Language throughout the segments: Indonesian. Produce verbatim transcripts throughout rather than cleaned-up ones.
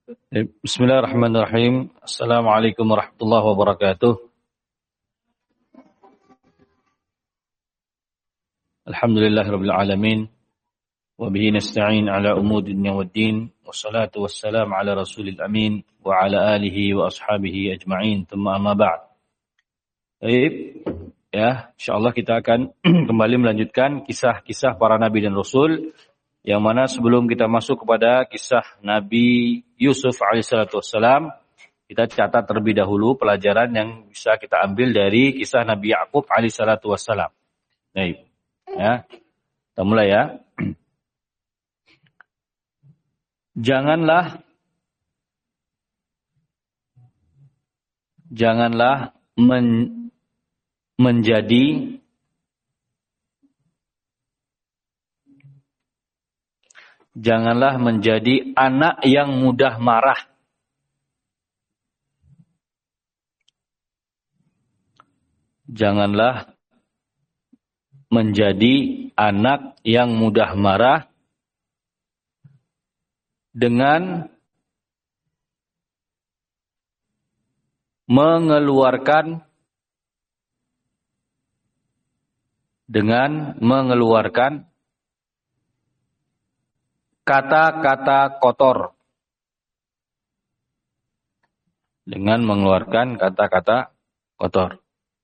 Bismillahirrahmanirrahim. Assalamualaikum warahmatullahi wabarakatuh. Alhamdulillahirabbil alamin wa bihi nasta'in ala umuri dunya waddin wassalatu wassalamu ala rasulil amin wa ala alihi wa ashabihi ajma'in. Tsumma amma ba'd. Baik, ya, insyaallah kita akan kembali melanjutkan kisah-kisah para nabi dan rasul, yang mana sebelum kita masuk kepada kisah Nabi Yusuf alaihissalatu wassalam, kita catat terlebih dahulu pelajaran yang bisa kita ambil dari kisah Nabi Yakub alaihissalatu wassalam. Baik, ya, kita mulai ya. Janganlah janganlah men, menjadi Janganlah menjadi anak yang mudah marah. Janganlah menjadi anak yang mudah marah dengan mengeluarkan dengan mengeluarkan kata-kata kotor. Dengan mengeluarkan kata-kata kotor.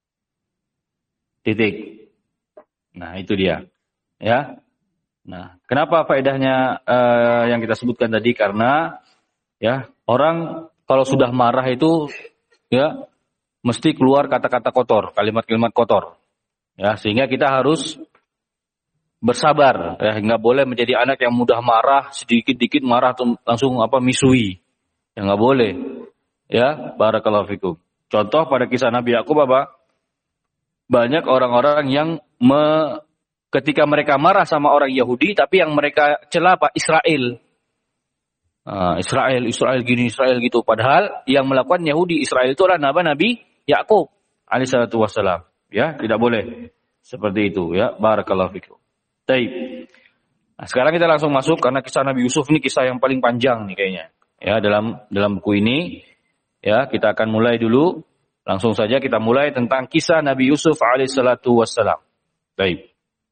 Titik. Nah, itu dia. Ya. Nah, kenapa faedahnya uh, yang kita sebutkan tadi? Karena ya, orang kalau sudah marah itu ya mesti keluar kata-kata kotor, kalimat-kalimat kotor. Ya, sehingga kita harus bersabar, ya, nggak boleh menjadi anak yang mudah marah, sedikit-dikit marah langsung apa misui, ya nggak boleh, ya. Barakallahu fikum. Contoh pada kisah Nabi Yakub apa? Banyak orang-orang yang me, ketika mereka marah sama orang Yahudi, tapi yang mereka cela apa? Israel, uh, Israel, Israel gini, Israel gitu. Padahal yang melakukan Yahudi, Israel itu adalah Nabi Yakub alaihissalatu wassalam. Ya, tidak boleh seperti itu, ya. Barakallahu fikum. Baik. Nah, sekarang kita langsung masuk karena kisah Nabi Yusuf ini kisah yang paling panjang nih kayaknya. Ya, dalam dalam buku ini ya, kita akan mulai dulu. Langsung saja kita mulai tentang kisah Nabi Yusuf alaihissalatu wassalam. Baik.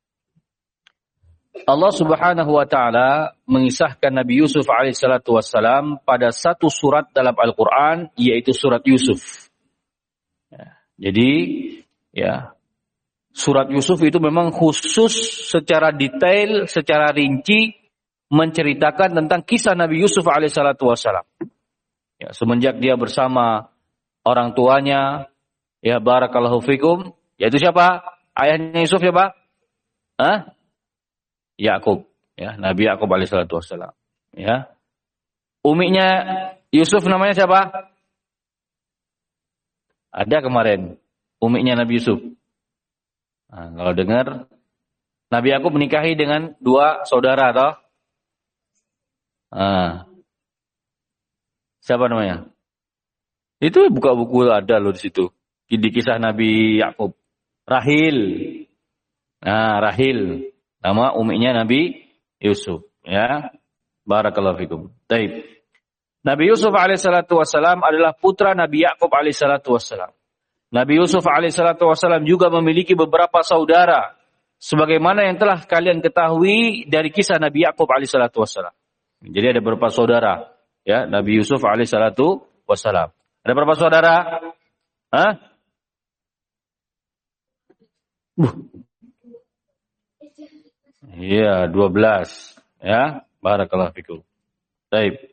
Allah Subhanahu wa taala mengisahkan Nabi Yusuf alaihissalatu wassalam pada satu surat dalam Al-Qur'an, yaitu surat Yusuf. Ya, jadi ya, surat Yusuf itu memang khusus secara detail, secara rinci menceritakan tentang kisah Nabi Yusuf alaihissalatu wassalam. Ya, semenjak dia bersama orang tuanya, ya barakallahu fikum, yaitu siapa? Ayahnya Yusuf siapa? Hah? Yakub, ya, Nabi Yakub alaihissalatu wassalam. Ya. Uminya Yusuf namanya siapa? Ada kemarin uminya Nabi Yusuf. Nah, kalau dengar Nabi Yakub menikahi dengan dua saudara atau ah, siapa namanya? Itu buka buku ada loh di situ. Di kisah Nabi Yakub. Rahil. Nah, Rahil nama uminya Nabi Yusuf, ya. Barakallahu fikum. Baik. Nabi Yusuf alaihissalatu wassalam adalah putra Nabi Yakub alaihissalatu wassalam. Nabi Yusuf alaihissalatu wassalam juga memiliki beberapa saudara, sebagaimana yang telah kalian ketahui dari kisah Nabi Yakub alaihissalatu wassalam. Jadi ada beberapa saudara, ya, Nabi Yusuf alaihissalatu wassalam. Ada berapa saudara? Hah? Iya, dua belas. Ya, barakallahu fikum. Baik.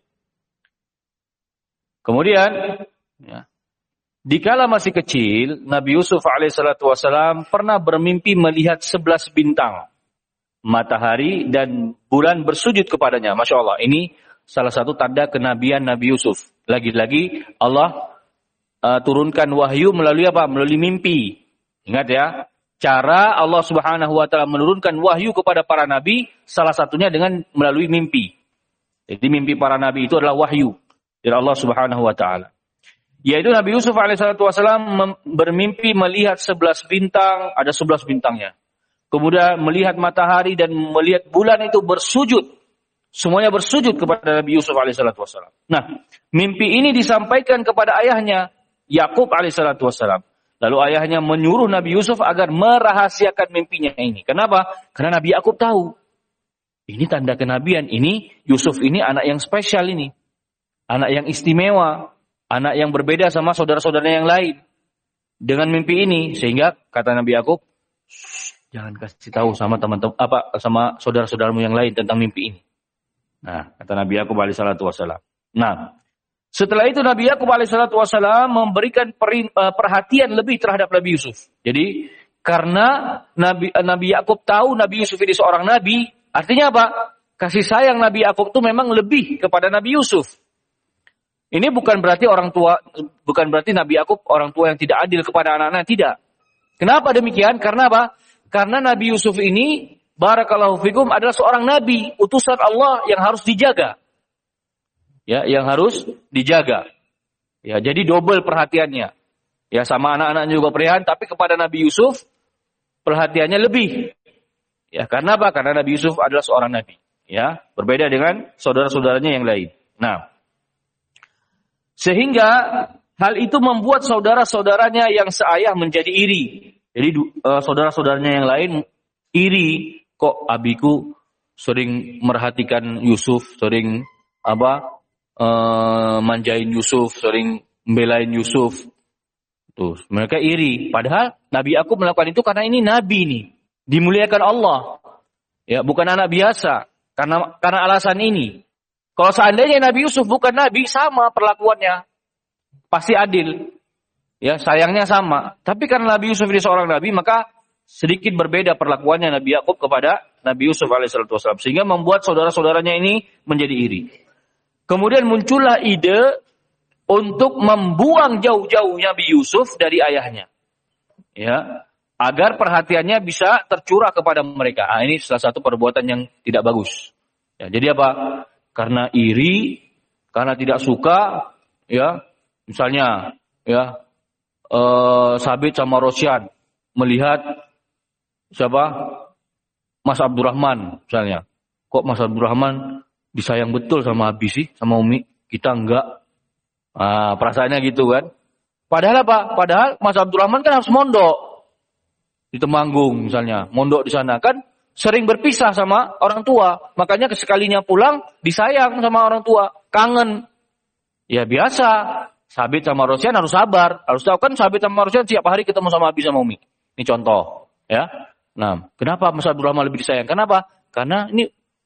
Kemudian, ya, dikala masih kecil, Nabi Yusuf alaihissalatu wassalam pernah bermimpi melihat sebelas bintang, matahari dan bulan bersujud kepadanya. Masya Allah, ini salah satu tanda kenabian Nabi Yusuf. Lagi-lagi Allah uh, turunkan wahyu melalui apa? Melalui mimpi. Ingat ya, cara Allah Subhanahu wa taala menurunkan wahyu kepada para nabi salah satunya dengan melalui mimpi. Jadi mimpi para nabi itu adalah wahyu dari Allah Subhanahu wa taala. Yaitu Nabi Yusuf alaihissalatu wassalam bermimpi melihat sebelas bintang, ada sebelas bintangnya. Kemudian melihat matahari dan melihat bulan itu bersujud Semuanya bersujud kepada Nabi Yusuf alaihissalatu wassalam. Nah, mimpi ini disampaikan kepada ayahnya, Yakub alaihissalatu wassalam. Lalu ayahnya menyuruh Nabi Yusuf agar merahasiakan mimpinya ini. Kenapa? Karena Nabi Yakub tahu. Ini tanda kenabian. Ini Yusuf ini anak yang spesial ini. Anak yang istimewa. Anak yang berbeda sama saudara-saudaranya yang lain. Dengan mimpi ini. Sehingga kata Nabi Yakub, jangan kasih tahu sama teman-teman apa sama saudara-saudaramu yang lain tentang mimpi ini. Nah, kata Nabi Yakub alaihissalatu wassalam. Nah, setelah itu Nabi Yakub alaihissalatu wassalam memberikan perin, uh, perhatian lebih terhadap Nabi Yusuf. Jadi, karena Nabi uh, Nabi Yakub tahu Nabi Yusuf ini seorang nabi, artinya apa? Kasih sayang Nabi Yakub itu memang lebih kepada Nabi Yusuf. Ini bukan berarti orang tua, bukan berarti Nabi Yakub orang tua yang tidak adil kepada anak-anaknya, tidak. Kenapa demikian? Karena apa? Karena Nabi Yusuf ini barakallahu fikum adalah seorang nabi, utusan Allah yang harus dijaga. Ya, yang harus dijaga. Ya, jadi double perhatiannya. Ya, sama anak-anaknya juga perhatian, tapi kepada Nabi Yusuf perhatiannya lebih. Ya, karena apa? Karena Nabi Yusuf adalah seorang nabi. Ya, berbeda dengan saudara-saudaranya yang lain. Nah, sehingga hal itu membuat saudara-saudaranya yang seayah menjadi iri. Jadi uh, saudara-saudaranya yang lain iri. Kok abiku sering merhatikan Yusuf, sering apa e, manjain Yusuf, sering membelain Yusuf. Tuh, mereka iri. Padahal Nabi Yakub melakukan itu karena ini nabi nih, dimuliakan Allah. Ya, bukan anak biasa. Karena karena alasan ini. Kalau seandainya Nabi Yusuf bukan nabi, sama perlakuannya. Pasti adil. Ya, sayangnya sama. Tapi karena Nabi Yusuf ini seorang nabi, maka sedikit berbeda perlakuannya Nabi Yakub kepada Nabi Yusuf alaihissalatu wassalam, sehingga membuat saudara-saudaranya ini menjadi iri. Kemudian muncullah ide untuk membuang jauh-jauh Nabi Yusuf dari ayahnya, ya, agar perhatiannya bisa tercurah kepada mereka. Ah, ini salah satu perbuatan yang tidak bagus. Ya, jadi apa? Karena iri, karena tidak suka, ya, misalnya, ya, eh, Sabit sama Rosyan melihat siapa? Mas Abdurrahman misalnya. Kok Mas Abdurrahman disayang betul sama Abi sih, sama Umi? Kita enggak. Ah, perasaannya gitu kan. Padahal apa? Padahal Mas Abdurrahman kan harus mondok di Temanggung misalnya. Mondok di sana kan sering berpisah sama orang tua. Makanya sekalinya pulang disayang sama orang tua. Kangen. Ya biasa. Sabit sama Rosyan harus sabar. Harus tahu kan Sabit sama Rosyan tiap hari ketemu sama Abi sama Umi. Ini contoh. Ya. Nah, kenapa Mas Abdurrahman lebih disayang? Kenapa? Karena ini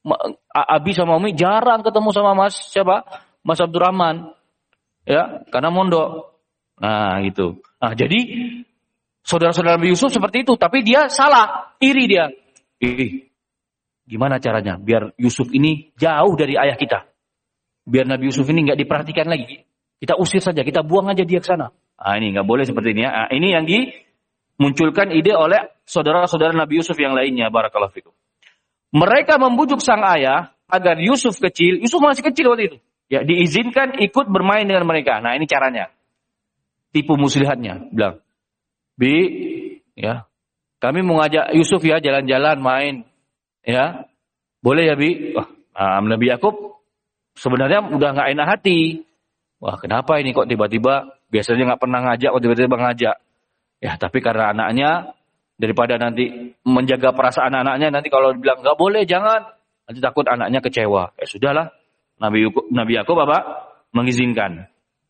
Abi sama Umi jarang ketemu sama Mas siapa? Mas Abdurrahman. Ya, karena mondok. Nah, gitu. Nah, jadi saudara-saudara Nabi Yusuf seperti itu, tapi dia salah, iri dia. Ih, gimana caranya biar Yusuf ini jauh dari ayah kita? Biar Nabi Yusuf ini nggak diperhatikan lagi. Kita usir saja, kita buang aja dia ke sana. Ah, ini nggak boleh seperti ini ya. Ah, ini yang dimunculkan ide oleh saudara-saudara Nabi Yusuf yang lainnya, barakallahu fikum. Mereka membujuk sang ayah agar Yusuf kecil, Yusuf masih kecil waktu itu, ya diizinkan ikut bermain dengan mereka. Nah, ini caranya. Tipu muslihatnya, bilang, "Bi, ya, kami mau ngajak Yusuf ya jalan-jalan main." Ya. Boleh ya, Bi? Wah, nah, Nabi Yakub sebenarnya udah enggak enak hati. Wah, kenapa ini kok tiba-tiba biasanya enggak pernah ngajak, kok tiba-tiba ngajak. Ya, tapi karena anaknya, daripada nanti menjaga perasaan anaknya, nanti kalau dibilang nggak boleh, jangan, nanti takut anaknya kecewa. Ya sudahlah, Nabi Yakub, Nabi Yakub apa? Mengizinkan.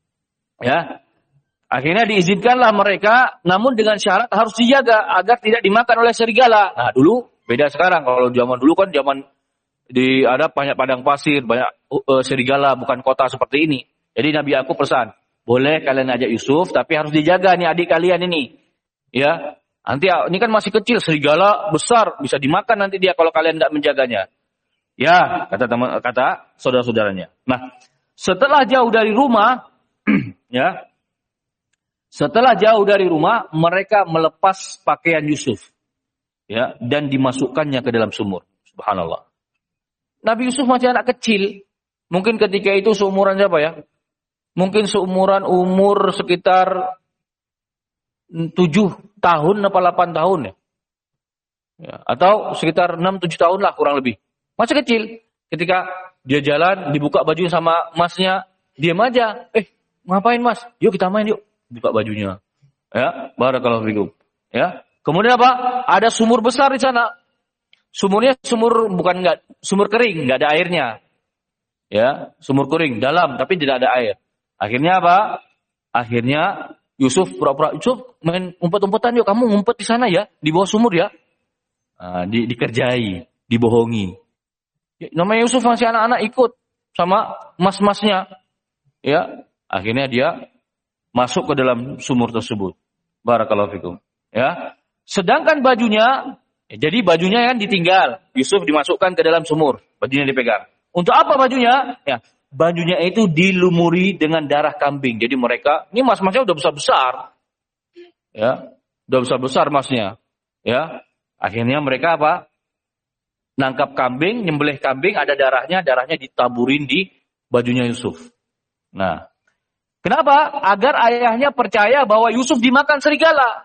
Ya, akhirnya diizinkanlah mereka, namun dengan syarat harus dijaga agar tidak dimakan oleh serigala. Nah, dulu beda sekarang. Kalau zaman dulu kan zaman di ada banyak padang pasir, banyak uh, serigala, bukan kota seperti ini. Jadi Nabi Yakub pesan, boleh kalian ajak Yusuf, tapi harus dijaga nih adik kalian ini. Ya. Nanti ini kan masih kecil, serigala besar bisa dimakan nanti dia kalau kalian tidak menjaganya. Ya, kata teman kata saudara-saudaranya. Nah, setelah jauh dari rumah, ya, setelah jauh dari rumah, mereka melepas pakaian Yusuf, ya, dan dimasukkannya ke dalam sumur. Subhanallah. Nabi Yusuf masih anak kecil, mungkin ketika itu seumuran siapa ya? Mungkin seumuran umur sekitar tujuh tahun atau delapan tahun ya. Ya, atau sekitar enam tujuh tahun lah kurang lebih. Masih kecil. Ketika dia jalan, dibuka bajunya sama masnya, diam aja. Eh, ngapain mas? Yuk kita main yuk. Buka bajunya. Ya, barakallahu fikum. Ya. Kemudian apa? Ada sumur besar di sana. Sumurnya sumur bukan enggak sumur kering, enggak ada airnya. Ya, sumur kering dalam tapi tidak ada air. Akhirnya apa? Akhirnya Yusuf pura-pura, Yusuf main umpet-umpetan yuk, kamu ngumpet di sana ya, di bawah sumur ya. Nah, di, dikerjai, dibohongi. Ya, namanya Yusuf masih anak-anak ikut sama mas-masnya. Ya, akhirnya dia masuk ke dalam sumur tersebut. Barakallahu fikum. Ya. Sedangkan bajunya, ya, jadi bajunya kan ditinggal. Yusuf dimasukkan ke dalam sumur, bajunya dipegang. Untuk apa bajunya? Ya, bajunya itu dilumuri dengan darah kambing. Jadi mereka, ini mas-masnya udah besar-besar. Ya, udah besar-besar masnya. Ya. Akhirnya mereka apa? Nangkap kambing, nyembelih kambing, ada darahnya, darahnya ditaburin di bajunya Yusuf. Nah, kenapa? Agar ayahnya percaya bahwa Yusuf dimakan serigala.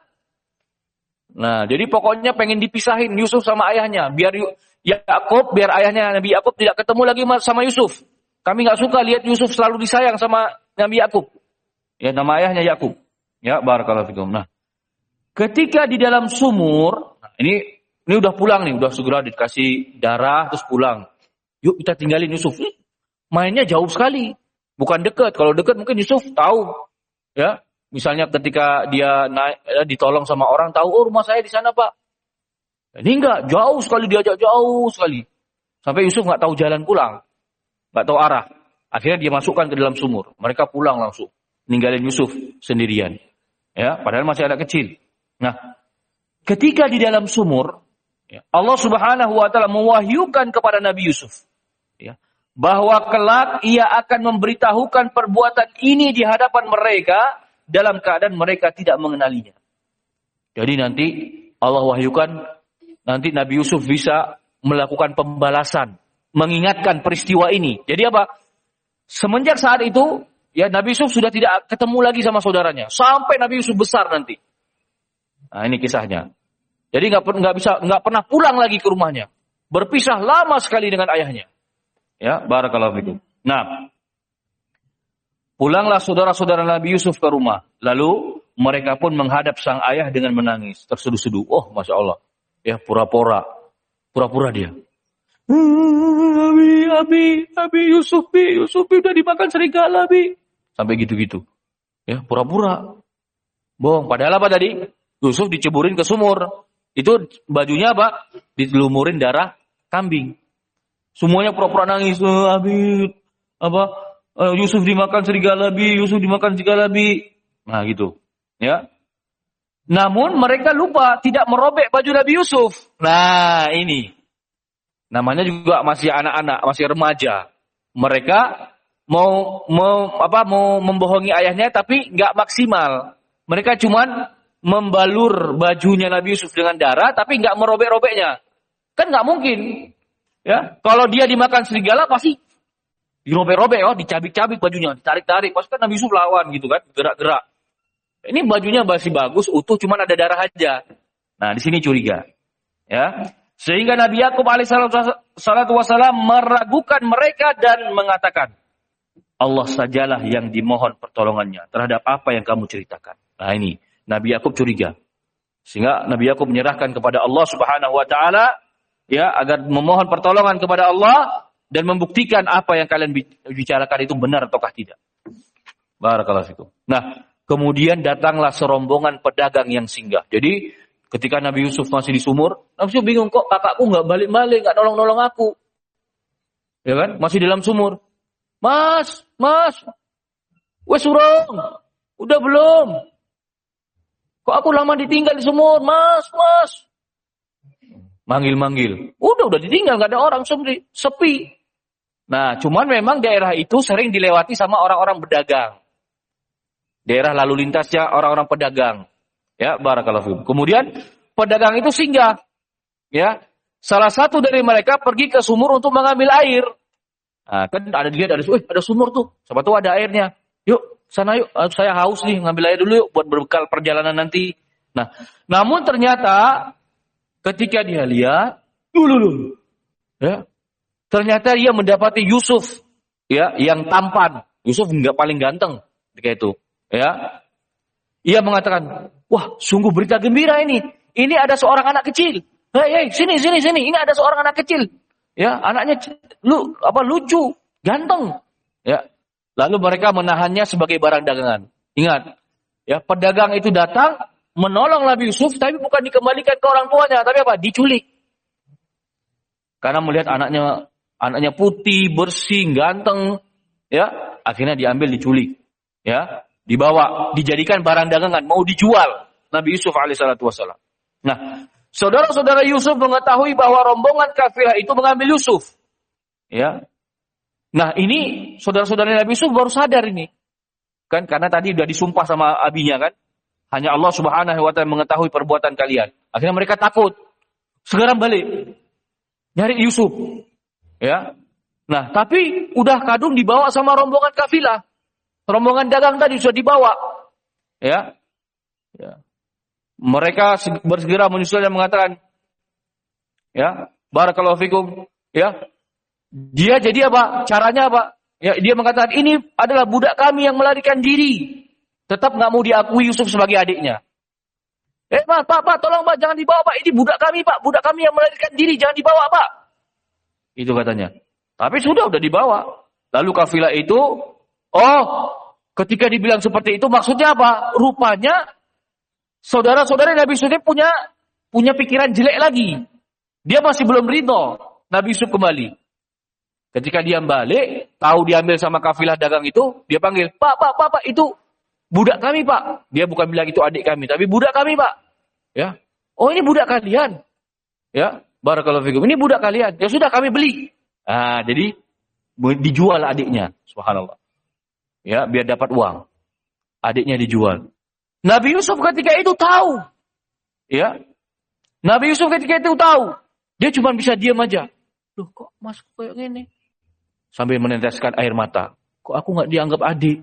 Nah, jadi pokoknya pengen dipisahin Yusuf sama ayahnya, biar Yakub, biar ayahnya Nabi Yakub tidak ketemu lagi sama Yusuf. Kami nggak suka lihat Yusuf selalu disayang sama Nabi Yakub. Ya, nama ayahnya Yakub. Ya, barakallahu fikum. Nah, ketika di dalam sumur, nah ini Ini udah pulang nih, udah segera dikasih darah, terus pulang. Yuk kita tinggalin Yusuf. Mainnya jauh sekali. Bukan dekat. Kalau dekat mungkin Yusuf tahu. Ya, misalnya ketika dia naik, ditolong sama orang, tahu, oh rumah saya di sana Pak. Ini enggak, jauh sekali diajak, jauh sekali. Sampai Yusuf nggak tahu jalan pulang. Nggak tahu arah. Akhirnya dia masukkan ke dalam sumur. Mereka pulang langsung. Ninggalin Yusuf sendirian. Ya, padahal masih anak kecil. Nah, ketika di dalam sumur, Allah Subhanahu wa taala mewahyukan kepada Nabi Yusuf, ya, bahwa kelak ia akan memberitahukan perbuatan ini di hadapan mereka dalam keadaan mereka tidak mengenalinya. Jadi nanti Allah wahyukan, nanti Nabi Yusuf bisa melakukan pembalasan, mengingatkan peristiwa ini. Jadi apa? Semenjak saat itu, ya Nabi Yusuf sudah tidak ketemu lagi sama saudaranya sampai Nabi Yusuf besar nanti. Nah, ini kisahnya. Jadi nggak nggak bisa nggak pernah pulang lagi ke rumahnya, berpisah lama sekali dengan ayahnya. Ya, barakallahu fikum. Nah, pulanglah saudara-saudara Nabi Yusuf ke rumah. Lalu mereka pun menghadap sang ayah dengan menangis, terseduh-seduh. Oh, masya Allah. Ya, pura-pura, pura-pura dia. Abi, abi, abi Yusuf, bi, Yusuf udah dimakan serigala, bi. Sampai gitu-gitu. Ya, pura-pura. Bohong. Padahal apa tadi? Yusuf diceburin ke sumur. Itu bajunya apa? Dilumurin darah kambing. Semuanya pura-pura nangis. Oh, abi, apa? Uh, Yusuf dimakan serigala, bi. Yusuf dimakan serigala, bi. Nah, gitu. Ya. Namun mereka lupa tidak merobek baju Nabi Yusuf. Nah, ini. Namanya juga masih anak-anak, masih remaja. Mereka mau mau apa? Mau membohongi ayahnya tapi nggak maksimal. Mereka cuman membalur bajunya Nabi Yusuf dengan darah, tapi nggak merobek-robeknya. Kan nggak mungkin. Ya, kalau dia dimakan serigala pasti dirobek-robek, oh, dicabik-cabik bajunya, ditarik-tarik. Pasti kan Nabi Yusuf lawan gitu kan, gerak-gerak. Ini bajunya masih bagus, utuh, cuman ada darah aja. Nah, di sini curiga. Ya, sehingga Nabi Yakub alaihissalatu wassalam meragukan mereka dan mengatakan, Allah sajalah yang dimohon pertolongannya terhadap apa yang kamu ceritakan. Nah, ini Nabi Yakub curiga. Sehingga Nabi Yakub menyerahkan kepada Allah Subhanahu wa taala, ya, agar memohon pertolongan kepada Allah dan membuktikan apa yang kalian bicarakan itu benar ataukah tidak. Barakallahu fikum. Nah, kemudian datanglah serombongan pedagang yang singgah. Jadi, ketika Nabi Yusuf masih di sumur, Nabi Yusuf bingung, kok kakakku enggak balik-balik, enggak nolong-nolong aku. Ya kan? Masih di dalam sumur. Mas, mas. Wes urung. Udah belum? Kok aku lama ditinggal di sumur, mas, mas. Manggil-manggil. Udah, udah ditinggal, gak ada orang, sepi. sepi. Nah, cuman memang daerah itu sering dilewati sama orang-orang pedagang. Daerah lalu lintasnya orang-orang pedagang. Ya, barakallahu fikum. Kemudian, pedagang itu singgah. Ya, salah satu dari mereka pergi ke sumur untuk mengambil air. Nah, kan ada dilihat, ada, eh, ada sumur tuh. Siapa tahu ada airnya. Yuk, sana yuk, saya haus nih, ngambil air dulu yuk buat berbekal perjalanan nanti. Nah, namun ternyata ketika dia lihat, dulu dulu, ya, Ternyata dia mendapati Yusuf, ya, yang tampan. Yusuf enggak paling ganteng ketika itu, ya. Ia mengatakan, wah, sungguh berita gembira ini. Ini ada seorang anak kecil. Hei, hei, sini, sini, sini. Ini ada seorang anak kecil. Ya, anaknya lu apa lucu, ganteng. Ya. Lalu mereka menahannya sebagai barang dagangan. Ingat, ya, pedagang itu datang menolong Nabi Yusuf, tapi bukan dikembalikan ke orang tuanya, tapi apa? Diculik. Karena melihat anaknya Anaknya putih, bersih, ganteng, ya, akhirnya diambil, diculik, ya, dibawa, dijadikan barang dagangan, mau dijual Nabi Yusuf alaihissalatu wassalam. Nah, saudara-saudara Yusuf mengetahui bahwa rombongan kafilah itu mengambil Yusuf, ya. Nah, ini saudara-saudara Nabi Yusuf baru sadar ini, kan, karena tadi sudah disumpah sama abinya, kan, hanya Allah Subhanahu wa Ta'ala mengetahui perbuatan kalian. Akhirnya mereka takut, segera balik, nyari Yusuf. Ya, nah tapi udah kadung dibawa sama rombongan kafilah, rombongan dagang tadi sudah dibawa, ya, ya. Mereka bersegera menyusul dan mengatakan, ya, barakallahu fikum, ya, dia jadi apa? Caranya apa? Ya, dia mengatakan ini adalah budak kami yang melarikan diri, tetap nggak mau diakui Yusuf sebagai adiknya. Eh, pak, pak, pak, tolong pak, jangan dibawa pak, ini budak kami pak, budak kami yang melarikan diri, jangan dibawa pak. Itu katanya. Tapi sudah, udah dibawa. Lalu kafilah itu, oh, ketika dibilang seperti itu, maksudnya apa? Rupanya, saudara-saudara Nabi Yusuf punya punya pikiran jelek lagi. Dia masih belum ridho Nabi Yusuf kembali. Ketika dia balik, tahu diambil sama kafilah dagang itu, dia panggil, Pak, Pak, Pak, Pak, itu budak kami, Pak. Dia bukan bilang itu adik kami, tapi budak kami, Pak. Ya. Oh, ini budak kalian. Ya. Barakallahu fikum. Ini budak kalian. Ya sudah, kami beli. Ah, jadi dijual adiknya. Subhanallah. Ya, biar dapat uang. Adiknya dijual. Nabi Yusuf ketika itu tahu. Ya. Nabi Yusuf ketika itu tahu. Dia cuma bisa diam aja. Loh, kok masuk kayak gini? Sambil meneteskan air mata. Kok aku nggak dianggap adik?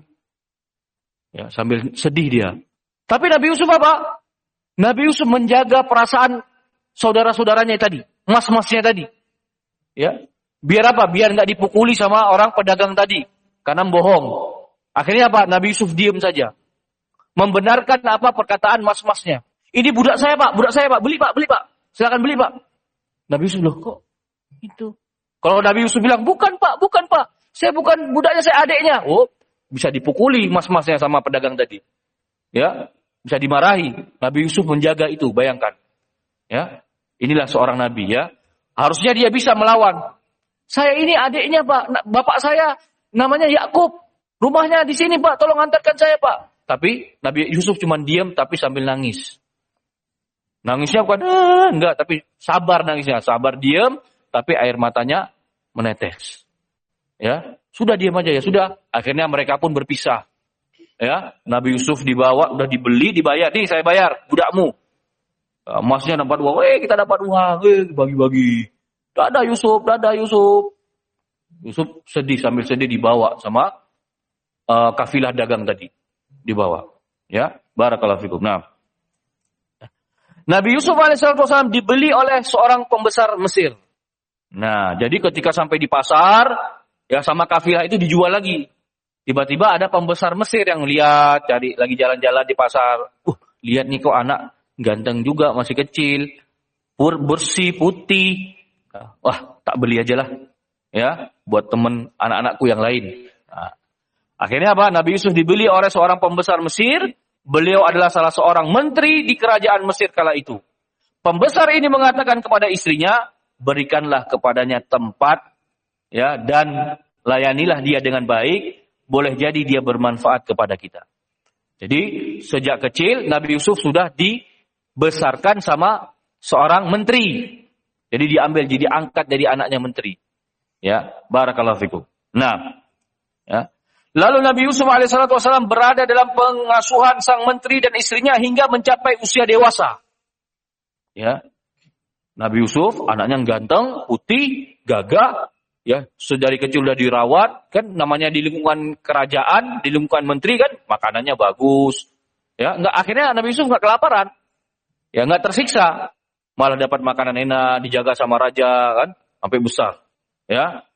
Ya, sambil sedih dia. Tapi Nabi Yusuf apa? Nabi Yusuf menjaga perasaan saudara-saudaranya tadi, mas-masnya tadi, ya, biar apa? Biar nggak dipukuli sama orang pedagang tadi, karena bohong. Akhirnya apa? Nabi Yusuf diam saja, membenarkan apa perkataan mas-masnya. Ini budak saya pak, budak saya pak, beli pak, beli pak, silakan beli pak. Nabi Yusuf loh kok itu? Kalau Nabi Yusuf bilang bukan pak, bukan pak, saya bukan budaknya, saya adiknya. Oh, bisa dipukuli mas-masnya sama pedagang tadi, ya, bisa dimarahi. Nabi Yusuf menjaga itu, bayangkan, ya. Inilah seorang nabi, ya. Harusnya dia bisa melawan. Saya ini adiknya, Pak. Bapak saya namanya Yakub. Rumahnya di sini, Pak. Tolong antarkan saya, Pak. Tapi Nabi Yusuf cuma diam tapi sambil nangis. Nangisnya bukan eh, enggak, tapi sabar nangisnya. Sabar diam tapi air matanya menetes. Ya, sudah diam aja ya, sudah. Akhirnya mereka pun berpisah. Ya, Nabi Yusuf dibawa, udah dibeli, dibayar. Nih saya bayar budakmu. Emasnya dapat uang, eh kita dapat uang, eh bagi-bagi. Dadah Yusuf, dadah Yusuf. Yusuf sedih, sambil sedih dibawa sama uh, kafilah dagang tadi. Dibawa. Ya, barakallahu fikum. Nah, Nabi Yusuf alaihissalam dibeli oleh seorang pembesar Mesir. Nah, jadi ketika sampai di pasar, ya sama kafilah itu dijual lagi. Tiba-tiba ada pembesar Mesir yang lihat, cari lagi jalan-jalan di pasar. Uh, lihat nih kok anak ganteng juga, masih kecil, pur bersih, putih. Wah, tak beli aja lah. Ya, buat temen anak-anakku yang lain. Nah, akhirnya apa? Nabi Yusuf dibeli oleh seorang pembesar Mesir. Beliau adalah salah seorang menteri di kerajaan Mesir kala itu. Pembesar ini mengatakan kepada istrinya, berikanlah kepadanya tempat, ya, dan layanilah dia dengan baik. Boleh jadi dia bermanfaat kepada kita. Jadi sejak kecil Nabi Yusuf sudah di besarkan sama seorang menteri. Jadi diambil, jadi angkat dari anaknya menteri. Ya, barakallahu fikum. Nah, ya. Lalu Nabi Yusuf alaihissalam berada dalam pengasuhan sang menteri dan istrinya hingga mencapai usia dewasa. Ya. Nabi Yusuf anaknya ganteng, putih, gagah, ya, sedari kecil sudah dirawat, kan namanya di lingkungan kerajaan, di lingkungan menteri kan makanannya bagus. Ya, enggak, akhirnya Nabi Yusuf enggak kelaparan. Ya, enggak tersiksa, malah dapat makanan enak, dijaga sama raja kan, sampai besar. Ya.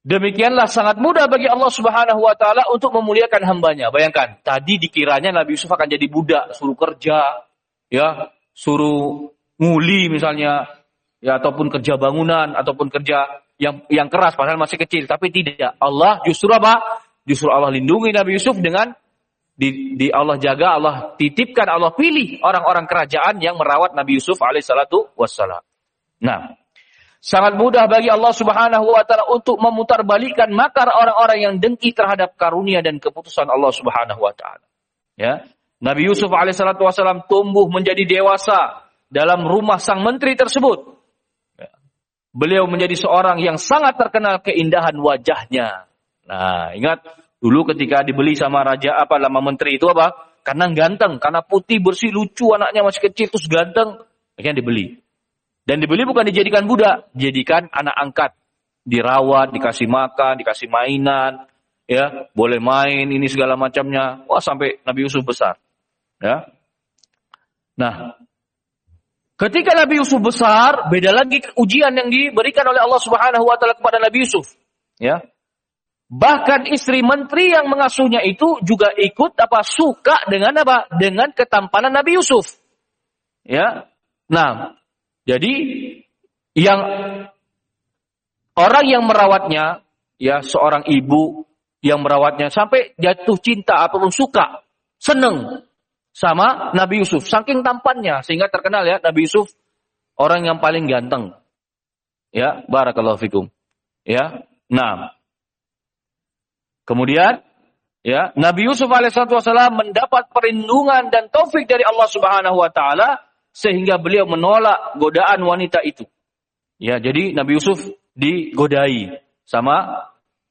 Demikianlah sangat mudah bagi Allah Subhanahu wa taala untuk memuliakan hambanya. Bayangkan, tadi dikiranya Nabi Yusuf akan jadi budak, suruh kerja, ya, suruh nguli misalnya, ya, ataupun kerja bangunan, ataupun kerja yang yang keras padahal masih kecil. Tapi tidak. Allah justru apa? Justru Allah lindungi Nabi Yusuf dengan di, di Allah jaga, Allah titipkan, Allah pilih orang-orang kerajaan yang merawat Nabi Yusuf alaihissalatu wassalam. Nah, sangat mudah bagi Allah Subhanahu wa taala untuk memutarbalikkan makar orang-orang yang dengki terhadap karunia dan keputusan Allah Subhanahu wa taala. Ya. Nabi Yusuf alaihissalatu wassalam tumbuh menjadi dewasa dalam rumah sang menteri tersebut. Ya. Beliau menjadi seorang yang sangat terkenal keindahan wajahnya. Nah, ingat dulu ketika dibeli sama raja apa lama menteri itu apa? Karena ganteng, karena putih, bersih, lucu, anaknya masih kecil terus ganteng, akhirnya dibeli. Dan dibeli bukan dijadikan budak, dijadikan anak angkat, dirawat, dikasih makan, dikasih mainan, ya, boleh main ini segala macamnya. Wah, sampai Nabi Yusuf besar, ya. Nah, ketika Nabi Yusuf besar, beda lagi ujian yang diberikan oleh Allah Subhanahu wa taala kepada Nabi Yusuf, ya. Bahkan istri menteri yang mengasuhnya itu juga ikut apa suka dengan apa? Dengan ketampanan Nabi Yusuf, ya. Nah, jadi yang orang yang merawatnya, ya, seorang ibu yang merawatnya sampai jatuh cinta ataupun suka, seneng sama Nabi Yusuf saking tampannya, sehingga terkenal ya Nabi Yusuf orang yang paling ganteng. Ya, barakallahu fikum. Ya. Nah, kemudian ya Nabi Yusuf alaihissalam mendapat perlindungan dan taufik dari Allah Subhanahu wa taala sehingga beliau menolak godaan wanita itu. Ya, jadi Nabi Yusuf digodai sama,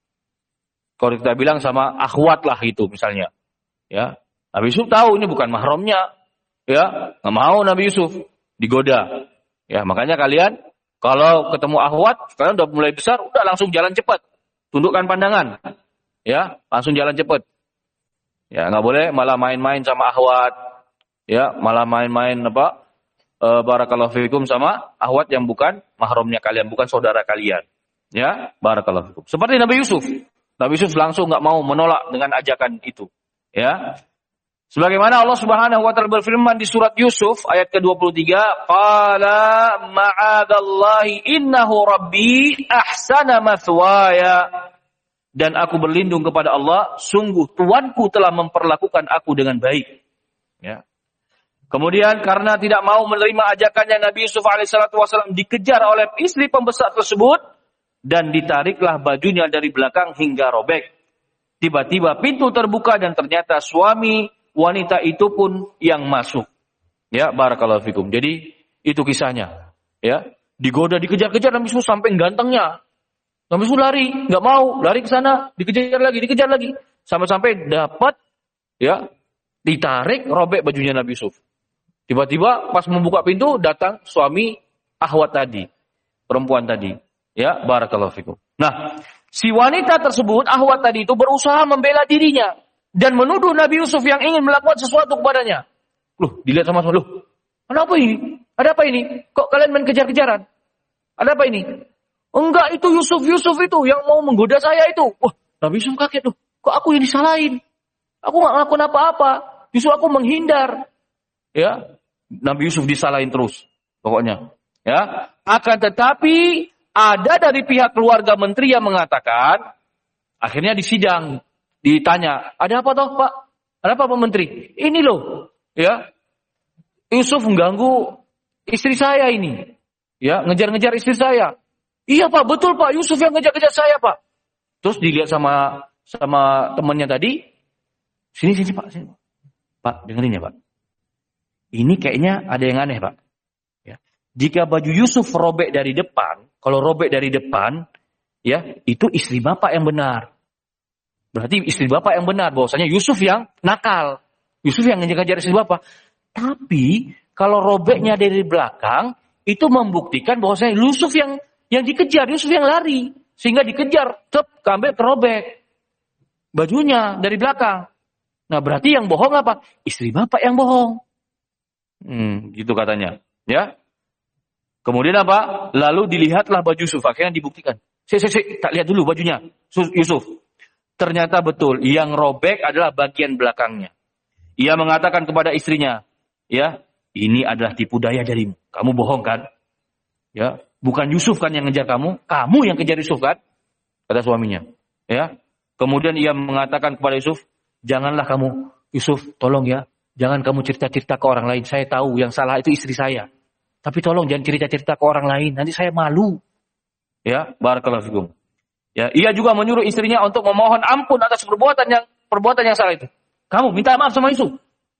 kalau kita bilang sama akhwat lah itu misalnya. Ya, Nabi Yusuf tahu ini bukan mahramnya. Ya, nggak mau Nabi Yusuf digoda. Ya, makanya kalian kalau ketemu akhwat, kalian udah mulai besar, udah langsung jalan cepat, tundukkan pandangan. Ya, langsung jalan cepat. Ya, nggak boleh malah main-main sama akhwat. Ya, malah main-main apa? Uh, barakallahu fikum sama ahwat yang bukan mahramnya kalian, bukan saudara kalian. Ya, barakallahu fikum. Seperti Nabi Yusuf. Nabi Yusuf langsung enggak mau menolak dengan ajakan itu. Ya. Sebagaimana Allah Subhanahu wa taala berfirman di surat Yusuf ayat ke dua puluh tiga, qala ma'adallahi innahu rabbi ahsana mathwaya. Dan aku berlindung kepada Allah, sungguh Tuanku telah memperlakukan aku dengan baik. Ya. Kemudian karena tidak mau menerima ajakannya, Nabi Yusuf alaihissalatu wassalam dikejar oleh istri pembesar tersebut dan ditariklah bajunya dari belakang hingga robek. Tiba-tiba pintu terbuka dan ternyata suami wanita itu pun yang masuk. Ya, barakallahu fikum. Jadi itu kisahnya. Ya, digoda, dikejar-kejar Nabi Yusuf sampai gantengnya. Nabi Yusuf lari, nggak mau, lari ke sana, dikejar lagi, dikejar lagi, sampai-sampai dapat, ya, ditarik robek bajunya Nabi Yusuf. Tiba-tiba pas membuka pintu datang suami akhwat tadi, perempuan tadi. Ya, barakallahu fikum. Nah, si wanita tersebut, akhwat tadi itu berusaha membela dirinya dan menuduh Nabi Yusuf yang ingin melakukan sesuatu kepadanya. Loh, dilihat sama sama, loh, ada apa ini? Ada apa ini? Kok kalian main kejar-kejaran? Ada apa ini? Enggak, itu Yusuf, Yusuf itu yang mau menggoda saya itu. Wah, Nabi Yusuf kaget, loh, kok aku yang disalahin? Aku nggak ngelakuin apa-apa, justru aku menghindar. Ya, Nabi Yusuf disalahin terus, pokoknya. Ya, akan tetapi ada dari pihak keluarga menteri yang mengatakan, akhirnya di sidang ditanya, ada apa toh Pak? Ada apa Pak Menteri? Ini loh, ya, Yusuf mengganggu istri saya ini, ya, ngejar-ngejar istri saya. Iya Pak, betul Pak, Yusuf yang ngejar-ngejar saya Pak. Terus dilihat sama sama temannya tadi, sini sini Pak, sini. Pak, dengerin ya Pak. Ini kayaknya ada yang aneh, Pak. Ya. Jika baju Yusuf robek dari depan, kalau robek dari depan, ya, itu istri bapak yang benar. Berarti istri bapak yang benar, bahwasanya Yusuf yang nakal. Yusuf yang ngejar-ngejar istri bapak. Tapi kalau robeknya dari belakang, itu membuktikan bahwasanya Yusuf yang yang dikejar, Yusuf yang lari, sehingga dikejar, cep, kambil kerobek bajunya dari belakang. Nah, berarti yang bohong apa? Istri bapak yang bohong. Hmm, gitu katanya, ya. Kemudian apa? Lalu dilihatlah baju Yusuf, akhirnya dibuktikan. Si, si, si, tak lihat dulu bajunya, Yusuf. Ternyata betul, yang robek adalah bagian belakangnya. Ia mengatakan kepada istrinya, ya, ini adalah tipu daya darimu. Kamu bohong kan? Ya, bukan Yusuf kan yang ngejar kamu, kamu yang kejar Yusuf kan? Kata suaminya. Ya, kemudian ia mengatakan kepada Yusuf, janganlah kamu, Yusuf, tolong ya, jangan kamu cerita-cerita ke orang lain. Saya tahu yang salah itu istri saya. Tapi tolong jangan cerita-cerita ke orang lain, nanti saya malu. Ya, barakallahu fikum. Ya, ia juga menyuruh istrinya untuk memohon ampun atas perbuatan yang perbuatan yang salah itu. Kamu minta maaf sama Yusuf.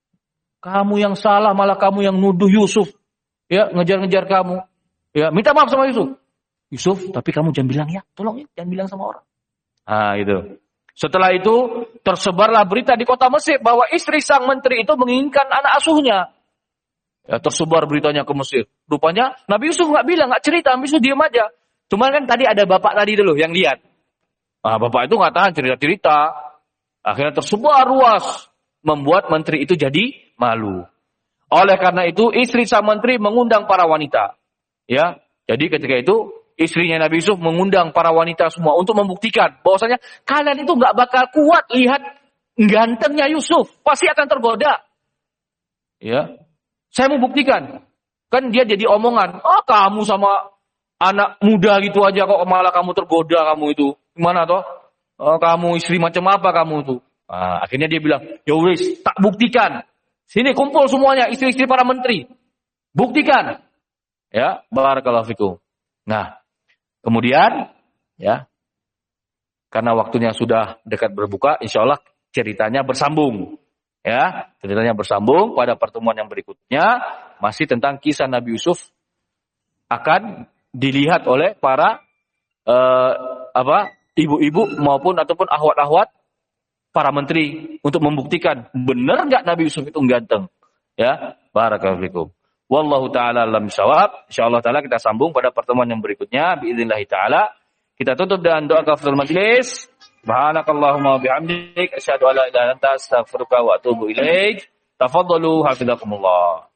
Kamu yang salah, malah kamu yang nuduh Yusuf. Ya, ngejar-ngejar kamu. Ya, minta maaf sama Yusuf. Yusuf, tapi kamu jangan bilang ya, tolong ya, jangan bilang sama orang. Ah, itu. Setelah itu, tersebarlah berita di kota Mesir bahwa istri sang menteri itu menginginkan anak asuhnya. Ya, tersebar beritanya ke Mesir. Rupanya Nabi Yusuf nggak bilang, nggak cerita, Nabi Yusuf diam aja. Cuman kan tadi ada bapak tadi dulu yang lihat. Ah, bapak itu nggak tahan cerita-cerita. Akhirnya tersebar ruas, membuat menteri itu jadi malu. Oleh karena itu, istri sang menteri mengundang para wanita. Ya, jadi ketika itu istrinya Nabi Yusuf mengundang para wanita semua untuk membuktikan bahwasanya kalian itu nggak bakal kuat lihat gantengnya Yusuf, pasti akan tergoda. Ya, saya mau buktikan. Kan dia jadi omongan. Oh, kamu sama anak muda gitu aja kok malah kamu tergoda kamu itu. Gimana toh? Oh, kamu istri macam apa kamu itu? Nah, akhirnya dia bilang, ya wis, tak buktikan. Sini kumpul semuanya istri-istri para menteri. Buktikan. Ya, barakallahu fikum. Nah, kemudian ya, karena waktunya sudah dekat berbuka, insyaallah ceritanya bersambung. Ya, ceritanya bersambung pada pertemuan yang berikutnya masih tentang kisah Nabi Yusuf akan dilihat oleh para eh, apa? ibu-ibu maupun ataupun ahwat-ahwat para menteri untuk membuktikan benar enggak Nabi Yusuf itu ganteng. Ya, barakallahu fikum. Wallahu taala alam bisawab. Insyaallah taala kita sambung pada pertemuan yang berikutnya biidznillah taala. Kita tutup dengan doa kafaratul majelis. Subhanakallahumma wa bihamdik asyhadu an la ilaha illa anta astaghfiruka wa atubu ilaik. Tafadhalu hafizakumullah.